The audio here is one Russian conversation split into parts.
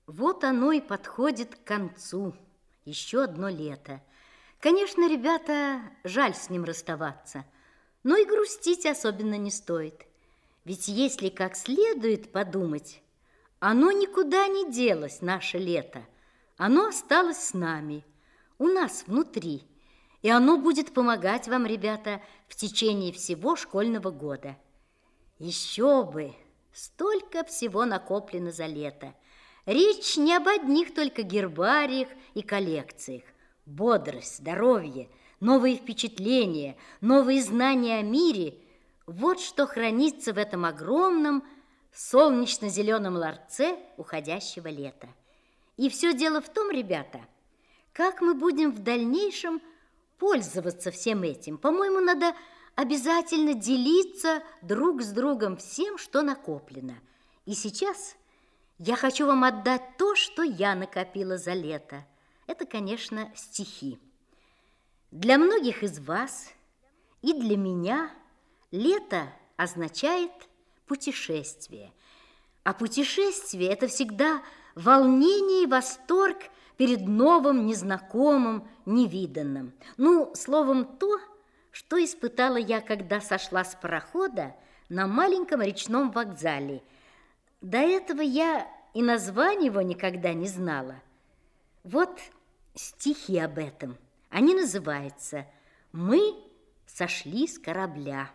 Вот оно и подходит к концу. Еще одно лето. Конечно, ребята, жаль с ним расставаться, но и грустить особенно не стоит. Ведь если как следует подумать, оно никуда не делось, наше лето. Оно осталось с нами, у нас внутри. И оно будет помогать вам, ребята, в течение всего школьного года. Еще бы! Столько всего накоплено за лето. Речь не об одних только гербариях и коллекциях. Бодрость, здоровье, новые впечатления, новые знания о мире – вот что хранится в этом огромном солнечно-зеленом ларце уходящего лета. И все дело в том, ребята, как мы будем в дальнейшем пользоваться всем этим. По-моему, надо обязательно делиться друг с другом всем, что накоплено. И сейчас я хочу вам отдать то, что я накопила за лето. Это, конечно, стихи. Для многих из вас и для меня лето означает путешествие. А путешествие – это всегда волнение и восторг перед новым, незнакомым, невиданным. Ну, словом, то, что испытала я, когда сошла с парохода на маленьком речном вокзале. До этого я и названия его никогда не знала. Вот стихи об этом. Они называются «Мы сошли с корабля».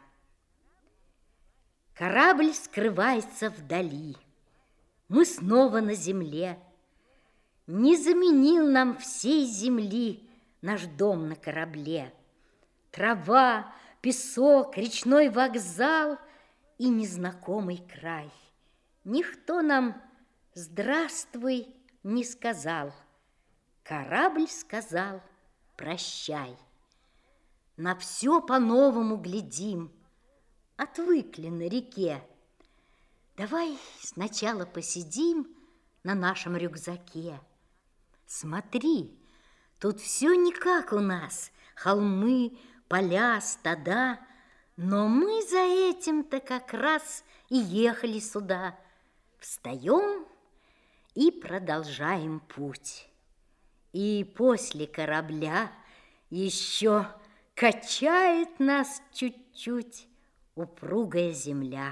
Корабль скрывается вдали. Мы снова на земле. Не заменил нам всей земли наш дом на корабле. Трава, песок, речной вокзал и незнакомый край. Никто нам «здравствуй» не сказал. Корабль сказал «прощай». На все по-новому глядим, отвыкли на реке. Давай сначала посидим на нашем рюкзаке. Смотри, тут все не как у нас, холмы, поля, стада, но мы за этим-то как раз и ехали сюда. Встаем и продолжаем путь. И после корабля еще качает нас чуть-чуть упругая земля.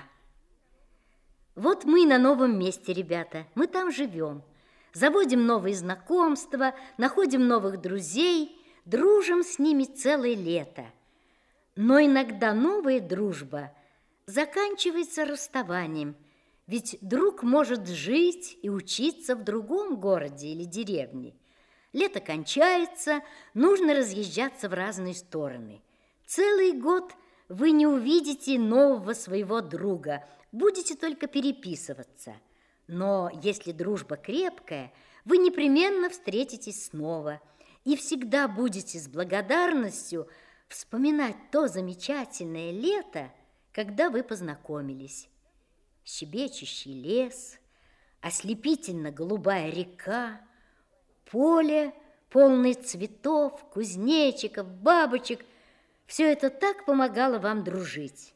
Вот мы на новом месте, ребята, мы там живем. Заводим новые знакомства, находим новых друзей, дружим с ними целое лето. Но иногда новая дружба заканчивается расставанием, ведь друг может жить и учиться в другом городе или деревне. Лето кончается, нужно разъезжаться в разные стороны. Целый год вы не увидите нового своего друга, будете только переписываться. Но если дружба крепкая, вы непременно встретитесь снова и всегда будете с благодарностью вспоминать то замечательное лето, когда вы познакомились. Щебечущий лес, ослепительно-голубая река, поле, полное цветов, кузнечиков, бабочек – все это так помогало вам дружить.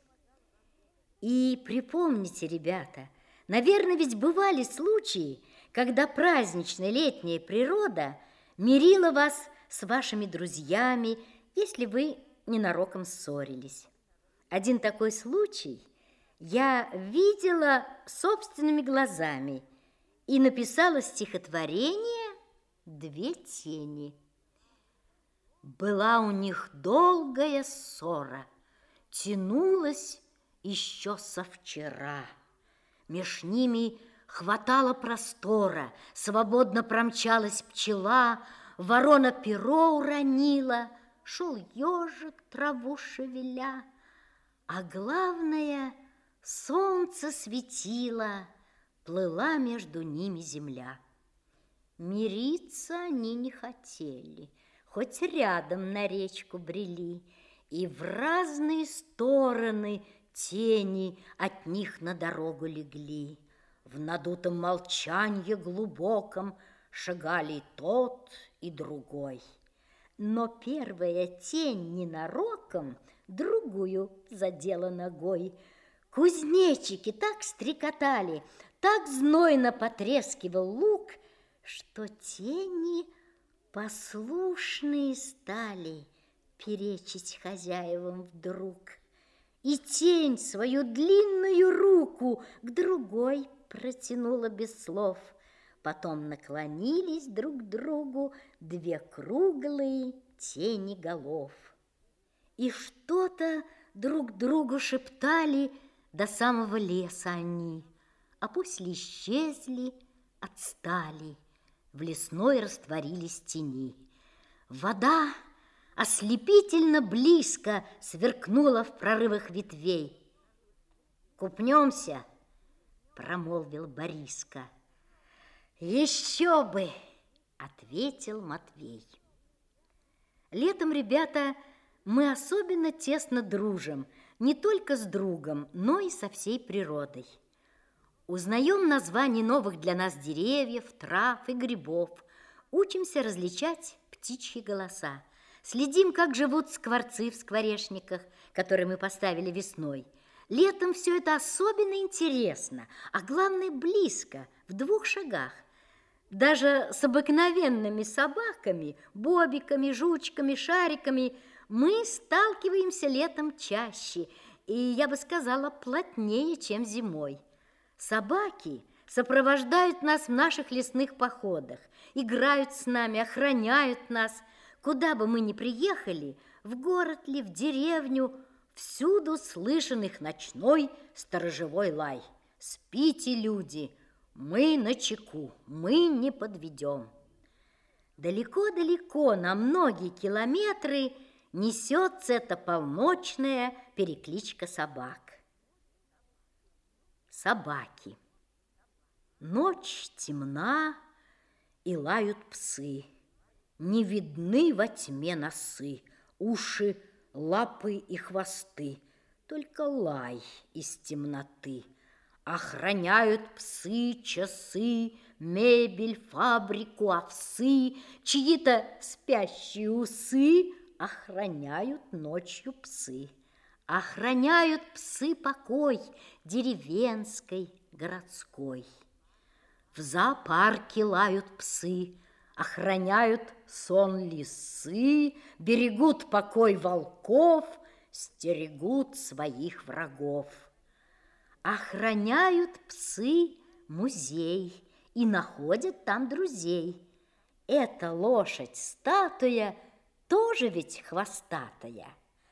И припомните, ребята, наверное, ведь бывали случаи, когда праздничная летняя природа мирила вас с вашими друзьями, если вы ненароком ссорились. Один такой случай я видела собственными глазами и написала стихотворение «Две тени». Была у них долгая ссора, тянулась еще со вчера. Меж ними хватало простора, свободно промчалась пчела, ворона перо уронила, шел ежик траву шевеля, а главное, солнце светило, плыла между ними земля. Мириться они не хотели, хоть рядом на речку брели, и в разные стороны тени от них на дорогу легли. В надутом молчанье глубоком шагали и тот, и другой. Но первая тень ненароком другую задела ногой. Кузнечики так стрекотали, так знойно потрескивал лук, что тени послушные стали перечить хозяевам вдруг. И тень свою длинную руку к другой протянула без слов. Потом наклонились друг к другу две круглые тени голов. И что-то друг другу шептали до самого леса они, а после исчезли, отстали, в лесной растворились тени. Вода ослепительно близко сверкнула в прорывах ветвей. «Купнемся», — промолвил Бориска. «Еще бы!» — ответил Матвей. Летом, ребята, мы особенно тесно дружим, не только с другом, но и со всей природой. Узнаем названия новых для нас деревьев, трав и грибов, учимся различать птичьи голоса, следим, как живут скворцы в скворечниках, которые мы поставили весной. Летом все это особенно интересно, а главное близко, в 2 шагах. Даже с обыкновенными собаками, бобиками, жучками, шариками мы сталкиваемся летом чаще, и, я бы сказала, плотнее, чем зимой. Собаки сопровождают нас в наших лесных походах, играют с нами, охраняют нас. Куда бы мы ни приехали, в город ли, в деревню, всюду слышен их ночной сторожевой лай. Спите, люди! Мы начеку, мы не подведем. Далеко-далеко, на многие километры, несется эта полночная перекличка собак. Собаки. Ночь темна, и лают псы. Не видны во тьме носы, уши, лапы и хвосты, только лай из темноты. Охраняют псы часы, мебель, фабрику, овсы, чьи-то спящие усы охраняют ночью псы. Охраняют псы покой деревенской, городской. В зоопарке лают псы, охраняют сон лисы, берегут покой волков, стерегут своих врагов. Охраняют псы музей и находят там друзей. Эта лошадь-статуя тоже ведь хвостатая.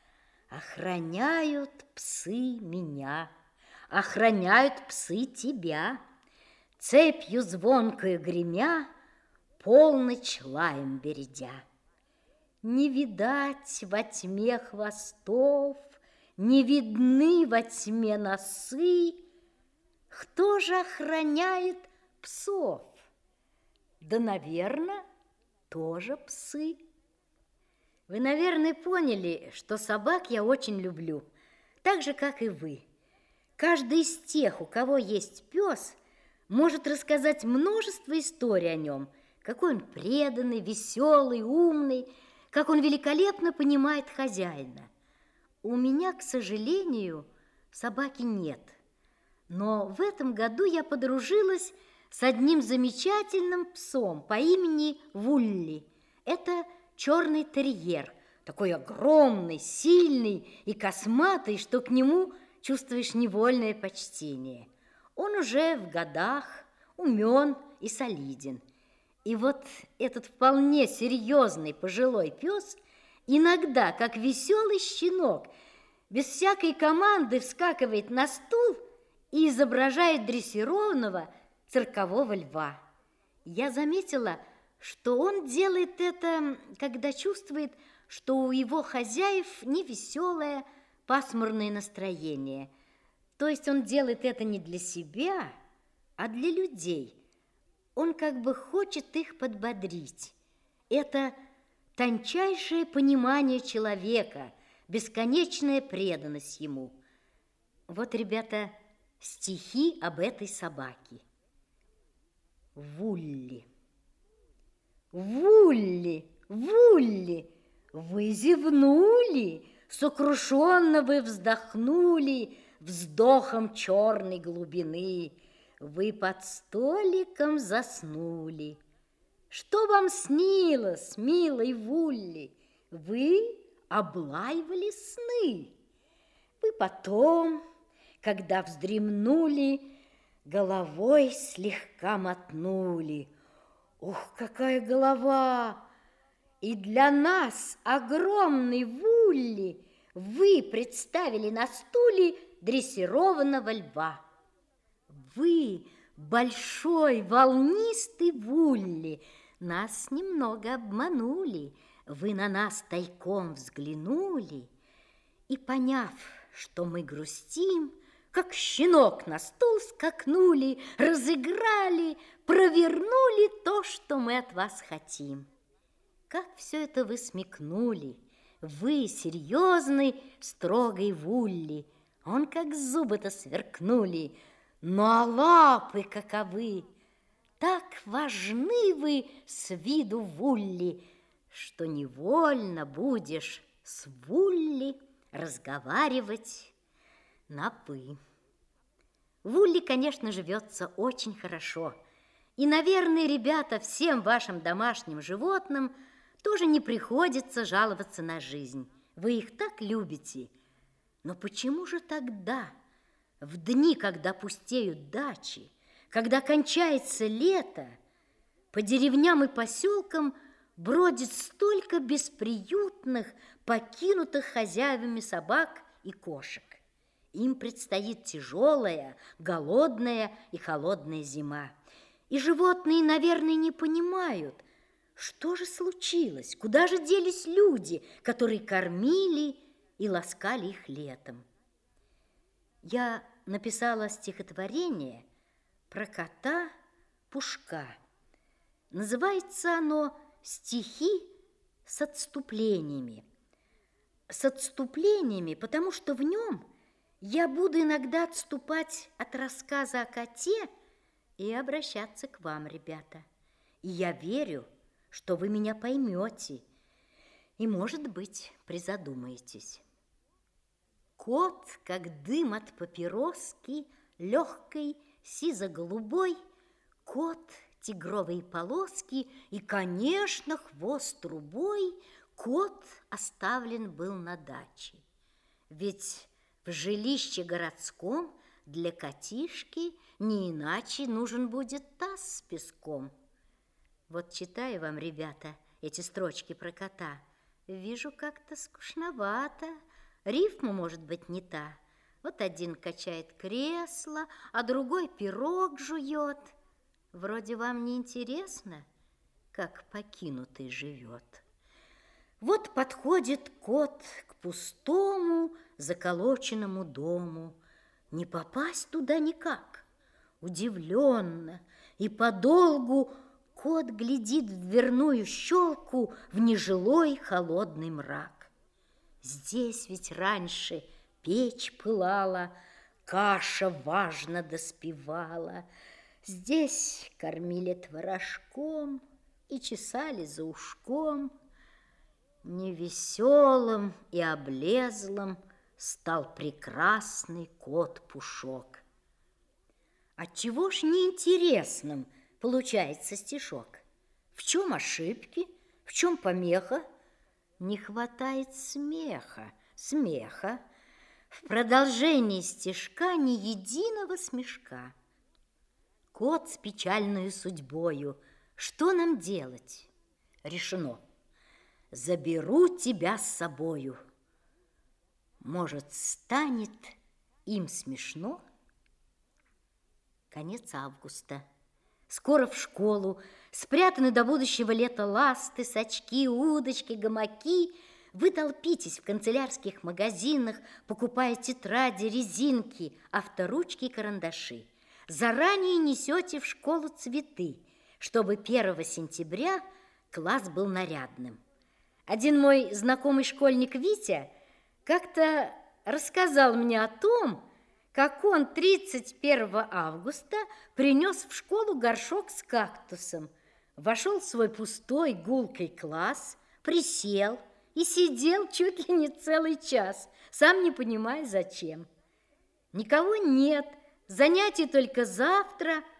Охраняют псы меня, охраняют псы тебя. Цепью звонкою гремя, полночь лаем бередя. Не видать во тьме хвостов, не видны во тьме носы. Кто же охраняет псов? Да, наверное, тоже псы. Вы, наверное, поняли, что собак я очень люблю, так же, как и вы. Каждый из тех, у кого есть пес, может рассказать множество историй о нем, какой он преданный, веселый, умный, как он великолепно понимает хозяина. У меня, к сожалению, собаки нет, но в этом году я подружилась с одним замечательным псом по имени Вулли. Это черный терьер, такой огромный, сильный и косматый, что к нему чувствуешь невольное почтение. Он уже в годах, умен и солиден. И вот этот вполне серьезный пожилой пес иногда, как веселый щенок, без всякой команды вскакивает на стул и изображает дрессированного циркового льва. Я заметила, что он делает это, когда чувствует, что у его хозяев невеселое, пасмурное настроение. То есть он делает это не для себя, а для людей. Он как бы хочет их подбодрить. Это тончайшее понимание человека, бесконечная преданность ему. Вот, ребята, стихи об этой собаке. Вулли. Вулли, Вулли, вы зевнули, сокрушенно вы вздохнули вздохом черной глубины. Вы под столиком заснули, Что вам снилось, милой Вулли? Вы облаивали сны. Вы потом, когда вздремнули, головой слегка мотнули. Ух, какая голова! И для нас, огромный Вулли, вы представили на стуле дрессированного льва. Вы, большой волнистый Вулли, нас немного обманули. Вы на нас тайком взглянули и, поняв, что мы грустим, как щенок на стул скакнули, разыграли, провернули то, что мы от вас хотим. Как все это вы смекнули? Вы серьезный, строгий Вулли, он как зубы-то сверкнули. Ну а лапы каковы! Так важны вы с виду Вулли, что невольно будешь с Вулли разговаривать на «вы». Вулли, конечно, живется очень хорошо. И, наверное, ребята, всем вашим домашним животным тоже не приходится жаловаться на жизнь. Вы их так любите. Но почему же тогда, в дни, когда пустеют дачи, когда кончается лето, по деревням и поселкам бродит столько бесприютных, покинутых хозяевами собак и кошек? Им предстоит тяжелая, голодная и холодная зима. И животные, наверное, не понимают, что же случилось, куда же делись люди, которые кормили и ласкали их летом. Я написала стихотворение про кота Пушка. Называется оно «Стихи с отступлениями». С отступлениями, потому что в нем я буду иногда отступать от рассказа о коте и обращаться к вам, ребята. И я верю, что вы меня поймете и, может быть, призадумаетесь. Кот, как дым от папироски, легкой, сизо-голубой, кот, тигровые полоски и, конечно, хвост трубой, кот оставлен был на даче. Ведь в жилище городском для котишки не иначе нужен будет таз с песком. Вот читаю вам, ребята, эти строчки про кота. Вижу, как-то скучновато, рифма, может быть, не та. Вот один качает кресло, а другой пирог жует. Вроде вам не интересно, как покинутый живет. Вот подходит кот к пустому, заколоченному дому. Не попасть туда никак. Удивленно и подолгу кот глядит в дверную щелку в нежилой холодный мрак. Здесь ведь раньше печь пылала, каша важно доспевала. Здесь кормили творожком и чесали за ушком. Невеселым и облезлым стал прекрасный кот Пушок. Отчего ж неинтересным получается стишок? В чем ошибки? В чем помеха? Не хватает смеха. В продолжении стишка ни единого смешка. Кот с печальной судьбою. Что нам делать? Решено. Заберу тебя с собою. Может, станет им смешно? Конец августа. Скоро в школу. Спрятаны до будущего лета ласты, сачки, удочки, гамаки. Вы толпитесь в канцелярских магазинах, покупая тетради, резинки, авторучки и карандаши. Заранее несете в школу цветы, чтобы 1 сентября класс был нарядным. Один мой знакомый школьник Витя как-то рассказал мне о том, как он 31 августа принес в школу горшок с кактусом, вошел в свой пустой гулкий класс, присел и сидел чуть ли не целый час, сам не понимая, зачем. Никого нет, занятий только завтра,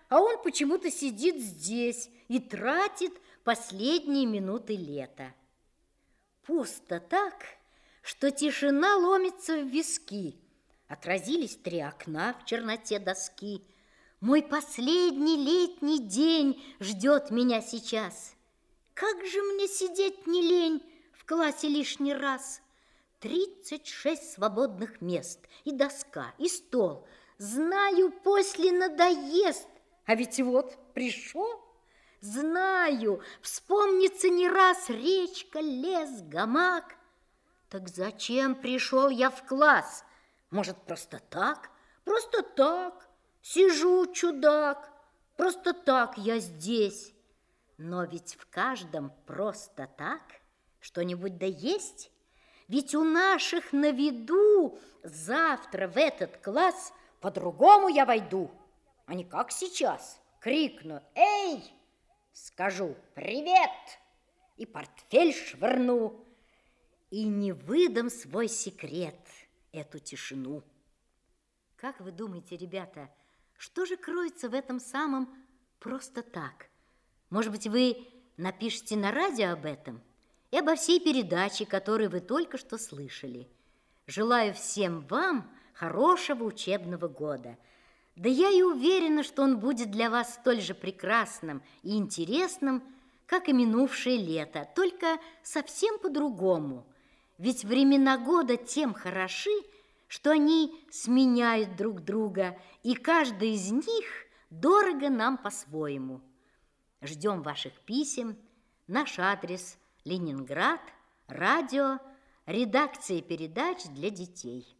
а он почему-то сидит здесь и тратит последние минуты лета. Пусто так, что тишина ломится в виски. Отразились 3 окна в черноте доски. Мой последний летний день ждет меня сейчас. Как же мне сидеть не лень в классе лишний раз? 36 свободных мест, и доска, и стол. Знаю, после надоест, а ведь вот пришел. Знаю, вспомнится не раз речка, лес, гамак. Так зачем пришел я в класс? Может, просто так? Просто так. Сижу, чудак. Просто так я здесь. Но ведь в каждом просто так что-нибудь да есть. Ведь у наших на виду завтра в этот класс по-другому я войду, а не как сейчас. Крикну: «Эй!» Скажу: «Привет!» и портфель швырну. И не выдам свой секрет, эту тишину. Как вы думаете, ребята, что же кроется в этом самом «просто так»? Может быть, вы напишите на радио об этом и обо всей передаче, которую вы только что слышали. Желаю всем вам хорошего учебного года. Да я и уверена, что он будет для вас столь же прекрасным и интересным, как и минувшее лето, только совсем по-другому. Ведь времена года тем хороши, что они сменяют друг друга, и каждый из них дорого нам по-своему. Ждем ваших писем. Наш адрес: Ленинград, радио, редакция передач для детей.